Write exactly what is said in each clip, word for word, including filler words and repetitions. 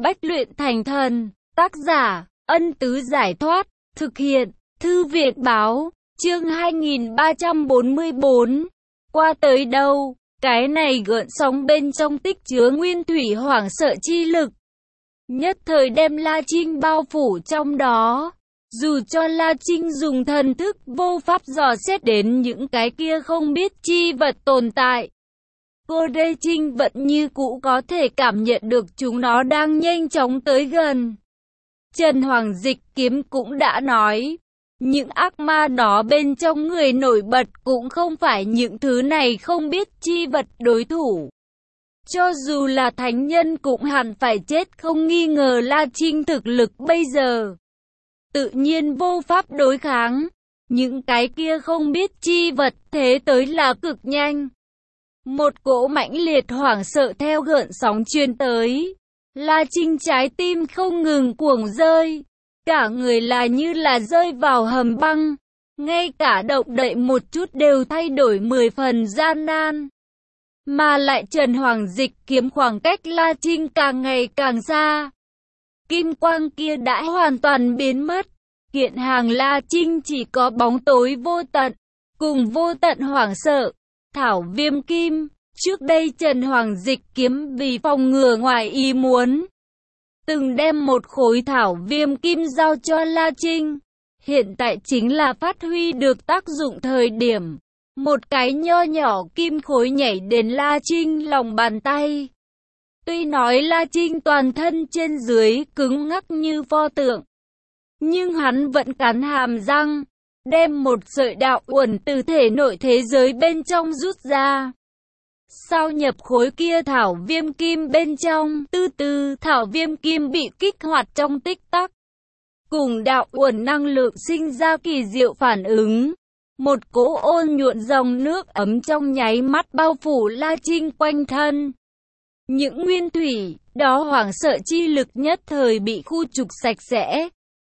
Bách luyện thành thần. Tác giả, Ân Tứ Giải Thoát. Thực hiện, Thư viện Báo. Chương hai nghìn ba trăm bốn mươi bốn. Qua tới đâu, cái này gợn sóng bên trong tích chứa nguyên thủy hoảng sợ chi lực. Nhất thời đem La Trinh bao phủ trong đó. Dù cho La Trinh dùng thần thức vô pháp dò xét đến những cái kia không biết chi vật tồn tại, cô Đê Trinh vẫn như cũ có thể cảm nhận được chúng nó đang nhanh chóng tới gần. Trần Hoàng Dịch Kiếm cũng đã nói, những ác ma đó bên trong người nổi bật cũng không phải những thứ này không biết chi vật đối thủ. Cho dù là thánh nhân cũng hẳn phải chết, không nghi ngờ La Trinh thực lực bây giờ tự nhiên vô pháp đối kháng. Những cái kia không biết chi vật thế tới là cực nhanh. Một cỗ mãnh liệt hoảng sợ theo gợn sóng truyền tới. La Trinh trái tim không ngừng cuồng rơi. Cả người là như là rơi vào hầm băng. Ngay cả động đậy một chút đều thay đổi mười phần gian nan. Mà lại Trần Hoàng Dịch Kiếm khoảng cách La Trinh càng ngày càng xa. Kim quang kia đã hoàn toàn biến mất. Kiện hàng La Trinh chỉ có bóng tối vô tận, cùng vô tận hoảng sợ. Thảo Viêm Kim. Trước đây Trần Hoàng Dịch Kiếm vì phòng ngừa ngoài ý muốn, từng đem một khối Thảo Viêm Kim giao cho La Trinh. Hiện tại chính là phát huy được tác dụng thời điểm. Một cái nho nhỏ kim khối nhảy đến La Trinh lòng bàn tay. Tuy nói La Trinh toàn thân trên dưới cứng ngắc như pho tượng, nhưng hắn vẫn cắn hàm răng, đem một sợi đạo uẩn từ thể nội thế giới bên trong rút ra. Sao nhập khối kia Thảo Viêm Kim bên trong, từ từ Thảo Viêm Kim bị kích hoạt trong tích tắc. Cùng đạo uẩn năng lượng sinh ra kỳ diệu phản ứng. Một cỗ ôn nhuận dòng nước ấm trong nháy mắt bao phủ La Trinh quanh thân. Những nguyên thủy, đó hoảng sợ chi lực nhất thời bị khu trục sạch sẽ.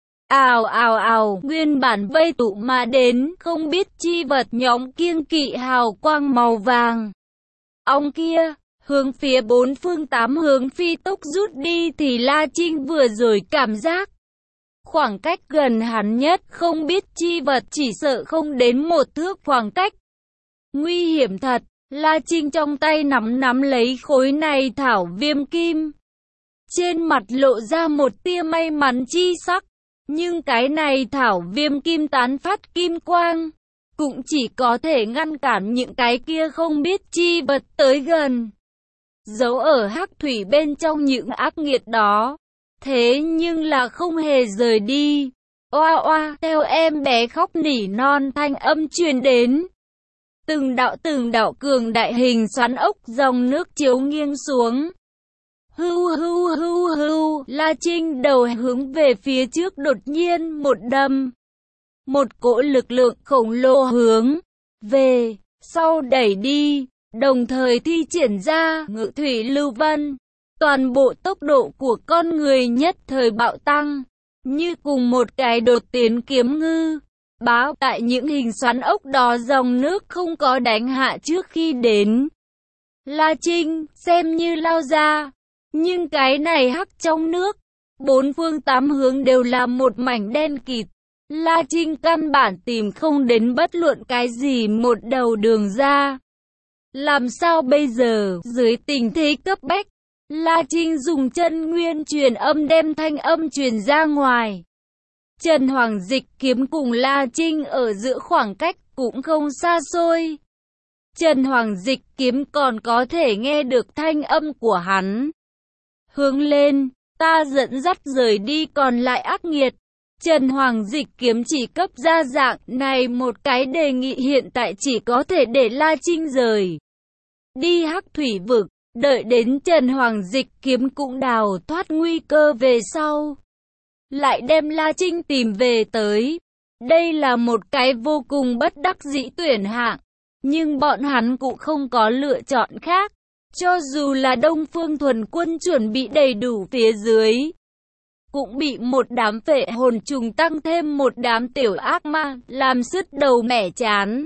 Ào ào ào, nguyên bản vây tụ mà đến, không biết chi vật nhóm kiêng kỵ hào quang màu vàng. Ông kia, hướng phía bốn phương tám hướng phi tốc rút đi thì La Trinh vừa rồi cảm giác. Khoảng cách gần hắn nhất không biết chi vật chỉ sợ không đến một thước khoảng cách. Nguy hiểm thật, La Trinh trong tay nắm nắm lấy khối này Thảo Viêm Kim. Trên mặt lộ ra một tia may mắn chi sắc. Nhưng cái này Thảo Viêm Kim tán phát kim quang, cũng chỉ có thể ngăn cản những cái kia không biết chi vật tới gần. Giấu ở hắc thủy bên trong những ác nghiệt đó. Thế nhưng là không hề rời đi. Oa oa, theo em bé khóc nỉ non thanh âm truyền đến. Từng đạo từng đạo cường đại hình xoắn ốc dòng nước chiếu nghiêng xuống. Hưu hưu hưu hưu, La Trinh đầu hướng về phía trước đột nhiên một đâm. Một cỗ lực lượng khổng lồ hướng về sau đẩy đi, đồng thời thi triển ra Ngự Thủy Lưu Vân. Toàn bộ tốc độ của con người nhất thời bạo tăng, như cùng một cái đột tiến kiếm ngư. Báo tại những hình xoắn ốc đó dòng nước không có đánh hạ trước khi đến. La Trinh xem như lao ra. Nhưng cái này hắc trong nước, bốn phương tám hướng đều là một mảnh đen kịt. La Trinh căn bản tìm không đến bất luận cái gì một đầu đường ra. Làm sao bây giờ, dưới tình thế cấp bách, La Trinh dùng chân nguyên truyền âm đem thanh âm truyền ra ngoài. Trần Hoàng Dịch Kiếm cùng La Trinh ở giữa khoảng cách cũng không xa xôi. Trần Hoàng Dịch Kiếm còn có thể nghe được thanh âm của hắn. Hướng lên, ta dẫn dắt rời đi còn lại ác nghiệt. Trần Hoàng Dịch Kiếm chỉ cấp ra dạng này một cái đề nghị, hiện tại chỉ có thể để La Trinh rời đi hắc thủy vực, đợi đến Trần Hoàng Dịch Kiếm cũng đào thoát nguy cơ về sau, lại đem La Trinh tìm về tới. Đây là một cái vô cùng bất đắc dĩ tuyển hạng, nhưng bọn hắn cũng không có lựa chọn khác. Cho dù là Đông Phương Thuần Quân chuẩn bị đầy đủ phía dưới, cũng bị một đám phệ hồn trùng tăng thêm một đám tiểu ác ma, làm sứt đầu mẻ chán.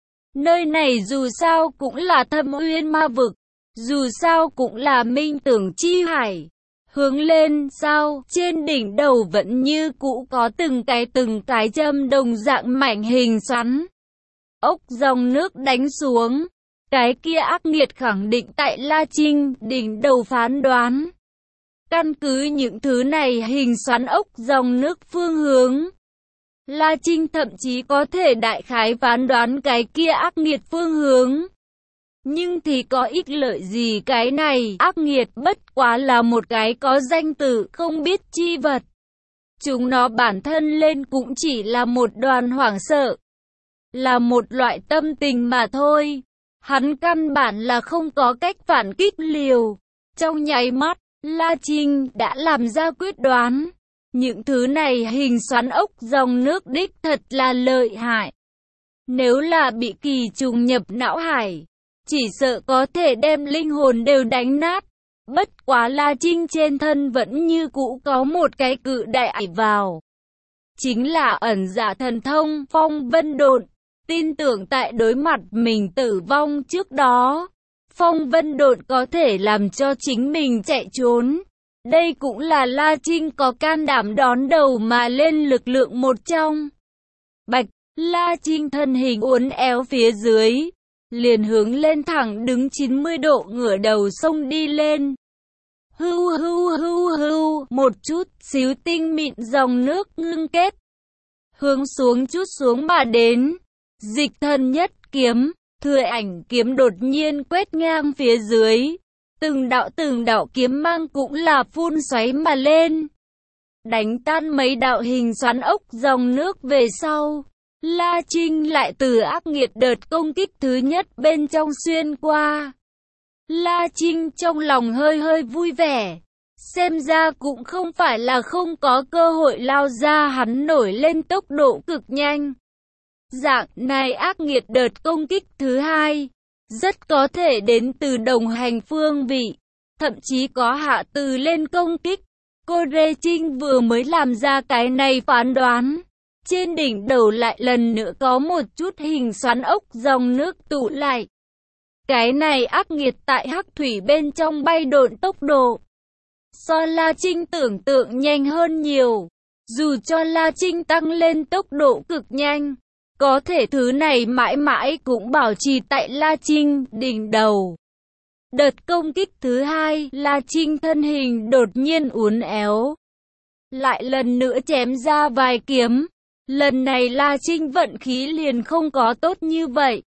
Nơi này dù sao cũng là Thâm Uyên Ma Vực, dù sao cũng là Minh Tưởng Chi Hải. Hướng lên sao, trên đỉnh đầu vẫn như cũ có từng cái từng cái châm đồng dạng mảnh hình xoắn ốc dòng nước đánh xuống. Cái kia ác nghiệt khẳng định tại La Trinh đỉnh đầu phán đoán. Căn cứ những thứ này hình xoắn ốc dòng nước phương hướng, La Trinh thậm chí có thể đại khái phán đoán cái kia ác nghiệt phương hướng. Nhưng thì có ích lợi gì, cái này ác nghiệt bất quá là một cái có danh tự không biết chi vật. Chúng nó bản thân lên cũng chỉ là một đoàn hoảng sợ, là một loại tâm tình mà thôi. Hắn căn bản là không có cách phản kích liều. Trong nháy mắt, La Trinh đã làm ra quyết đoán. Những thứ này hình xoắn ốc dòng nước đích thật là lợi hại. Nếu là bị kỳ trùng nhập não hải, chỉ sợ có thể đem linh hồn đều đánh nát. Bất quá La Trinh trên thân vẫn như cũ có một cái cự đại ải vào. Chính là ẩn dạ thần thông phong vân độn. Tin tưởng tại đối mặt mình tử vong trước đó, phong vân độn có thể làm cho chính mình chạy trốn. Đây cũng là La Trinh có can đảm đón đầu mà lên lực lượng một trong. Bạch, La Trinh thân hình uốn éo phía dưới, liền hướng lên thẳng đứng chín mươi độ ngửa đầu sông đi lên. Hưu hưu hưu hưu, một chút xíu tinh mịn dòng nước ngưng kết, hướng xuống chút xuống mà đến. Dịch thần nhất kiếm, thừa ảnh kiếm đột nhiên quét ngang phía dưới. Từng đạo từng đạo kiếm mang cũng là phun xoáy mà lên, đánh tan mấy đạo hình xoắn ốc dòng nước về sau. La Trinh lại từ ác nghiệt đợt công kích thứ nhất bên trong xuyên qua. La Trinh trong lòng hơi hơi vui vẻ. Xem ra cũng không phải là không có cơ hội lao ra, hắn nổi lên tốc độ cực nhanh. Dạng này ác nghiệt đợt công kích thứ hai, rất có thể đến từ đồng hành phương vị, thậm chí có hạ từ lên công kích. Cô Rê Trinh vừa mới làm ra cái này phán đoán. Trên đỉnh đầu lại lần nữa có một chút hình xoắn ốc dòng nước tụ lại. Cái này ác nghiệt tại hắc thủy bên trong bay độn tốc độ so La Trinh tưởng tượng nhanh hơn nhiều. Dù cho La Trinh tăng lên tốc độ cực nhanh, có thể thứ này mãi mãi cũng bảo trì tại La Trinh đỉnh đầu. Đợt công kích thứ hai, La Trinh thân hình đột nhiên uốn éo, lại lần nữa chém ra vài kiếm. Lần này La Trinh vận khí liền không có tốt như vậy.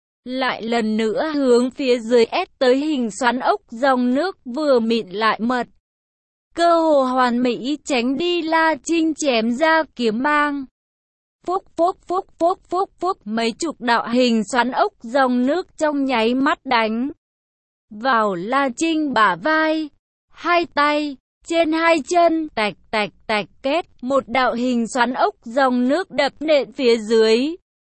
Lại lần nữa hướng phía dưới ép tới hình xoắn ốc dòng nước vừa mịn lại mật. Cơ hồ hoàn mỹ tránh đi La Trinh chém ra kiếm mang. Phúc phúc phúc phúc phúc phúc, mấy chục đạo hình xoắn ốc dòng nước trong nháy mắt đánh vào La Trinh bả vai, hai tay, trên hai chân, tạch tạch tạch két, một đạo hình xoắn ốc dòng nước đập nện phía dưới,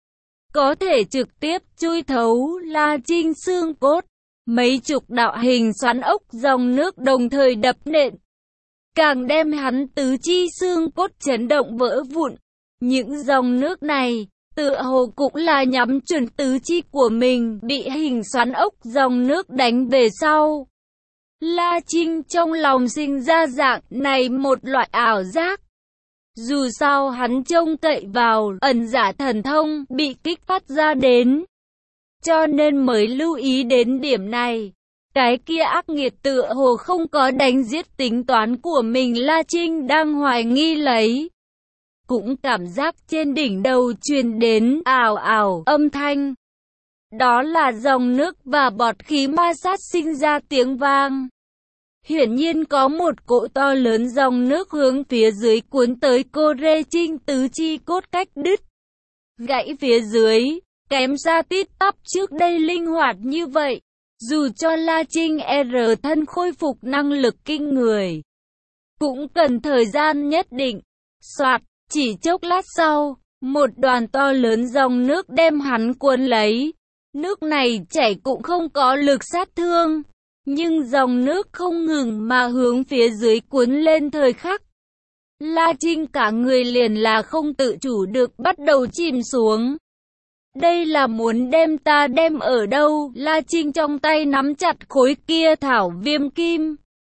có thể trực tiếp chui thấu La Trinh xương cốt. Mấy chục đạo hình xoắn ốc dòng nước đồng thời đập nện, càng đem hắn tứ chi xương cốt chấn động vỡ vụn. Những dòng nước này, tựa hồ cũng là nhắm chuẩn tứ chi của mình, bị hình xoắn ốc dòng nước đánh về sau. La Trinh trong lòng sinh ra dạng này một loại ảo giác. Dù sao hắn trông cậy vào ẩn giả thần thông bị kích phát ra đến, cho nên mới lưu ý đến điểm này. Cái kia ác nghiệt tựa hồ không có đánh giết tính toán của mình, La Trinh đang hoài nghi lấy. Cũng cảm giác trên đỉnh đầu truyền đến ào ào âm thanh. Đó là dòng nước và bọt khí ma sát sinh ra tiếng vang. Hiển nhiên có một cỗ to lớn dòng nước hướng phía dưới cuốn tới. Cô Rê Trinh tứ chi cốt cách đứt gãy phía dưới, kém xa tít tắp trước đây linh hoạt như vậy. Dù cho La Trinh R thân khôi phục năng lực kinh người, cũng cần thời gian nhất định. Soạt, chỉ chốc lát sau, một đoàn to lớn dòng nước đem hắn cuốn lấy. Nước này chảy cũng không có lực sát thương, nhưng dòng nước không ngừng mà hướng phía dưới cuốn lên thời khắc. La Trinh cả người liền là không tự chủ được bắt đầu chìm xuống. Đây là muốn đem ta đem ở đâu? La Trinh trong tay nắm chặt khối kia thảo viêm kim.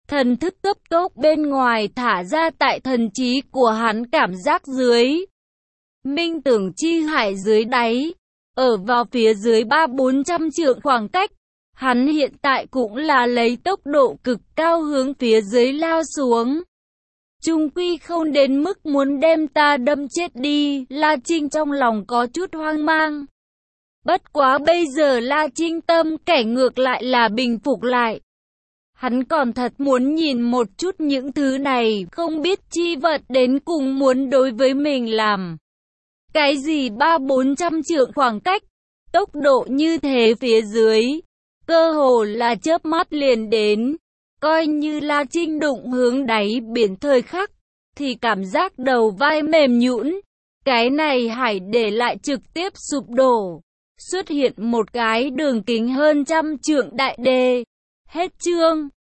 Thần thức cấp tốc bên ngoài thả ra tại thần trí của hắn, cảm giác dưới minh tưởng chi hải dưới đáy, ở vào phía dưới ba bốn trăm trượng khoảng cách. Hắn hiện tại cũng là lấy tốc độ cực cao hướng phía dưới lao xuống. Chung quy không đến mức muốn đem ta đâm chết đi, La Trinh trong lòng có chút hoang mang. Bất quá bây giờ La Trinh tâm kẻ ngược lại là bình phục lại. Hắn còn thật muốn nhìn một chút những thứ này, không biết chi vật đến cùng muốn đối với mình làm cái gì. Ba bốn trăm trượng khoảng cách, tốc độ như thế phía dưới, cơ hồ là chớp mắt liền đến. Coi như La Trinh đụng hướng đáy biển thời khắc, thì cảm giác đầu vai mềm nhũn. Cái này hải để lại trực tiếp sụp đổ, xuất hiện một cái đường kính hơn trăm trượng đại đê. Hết chương.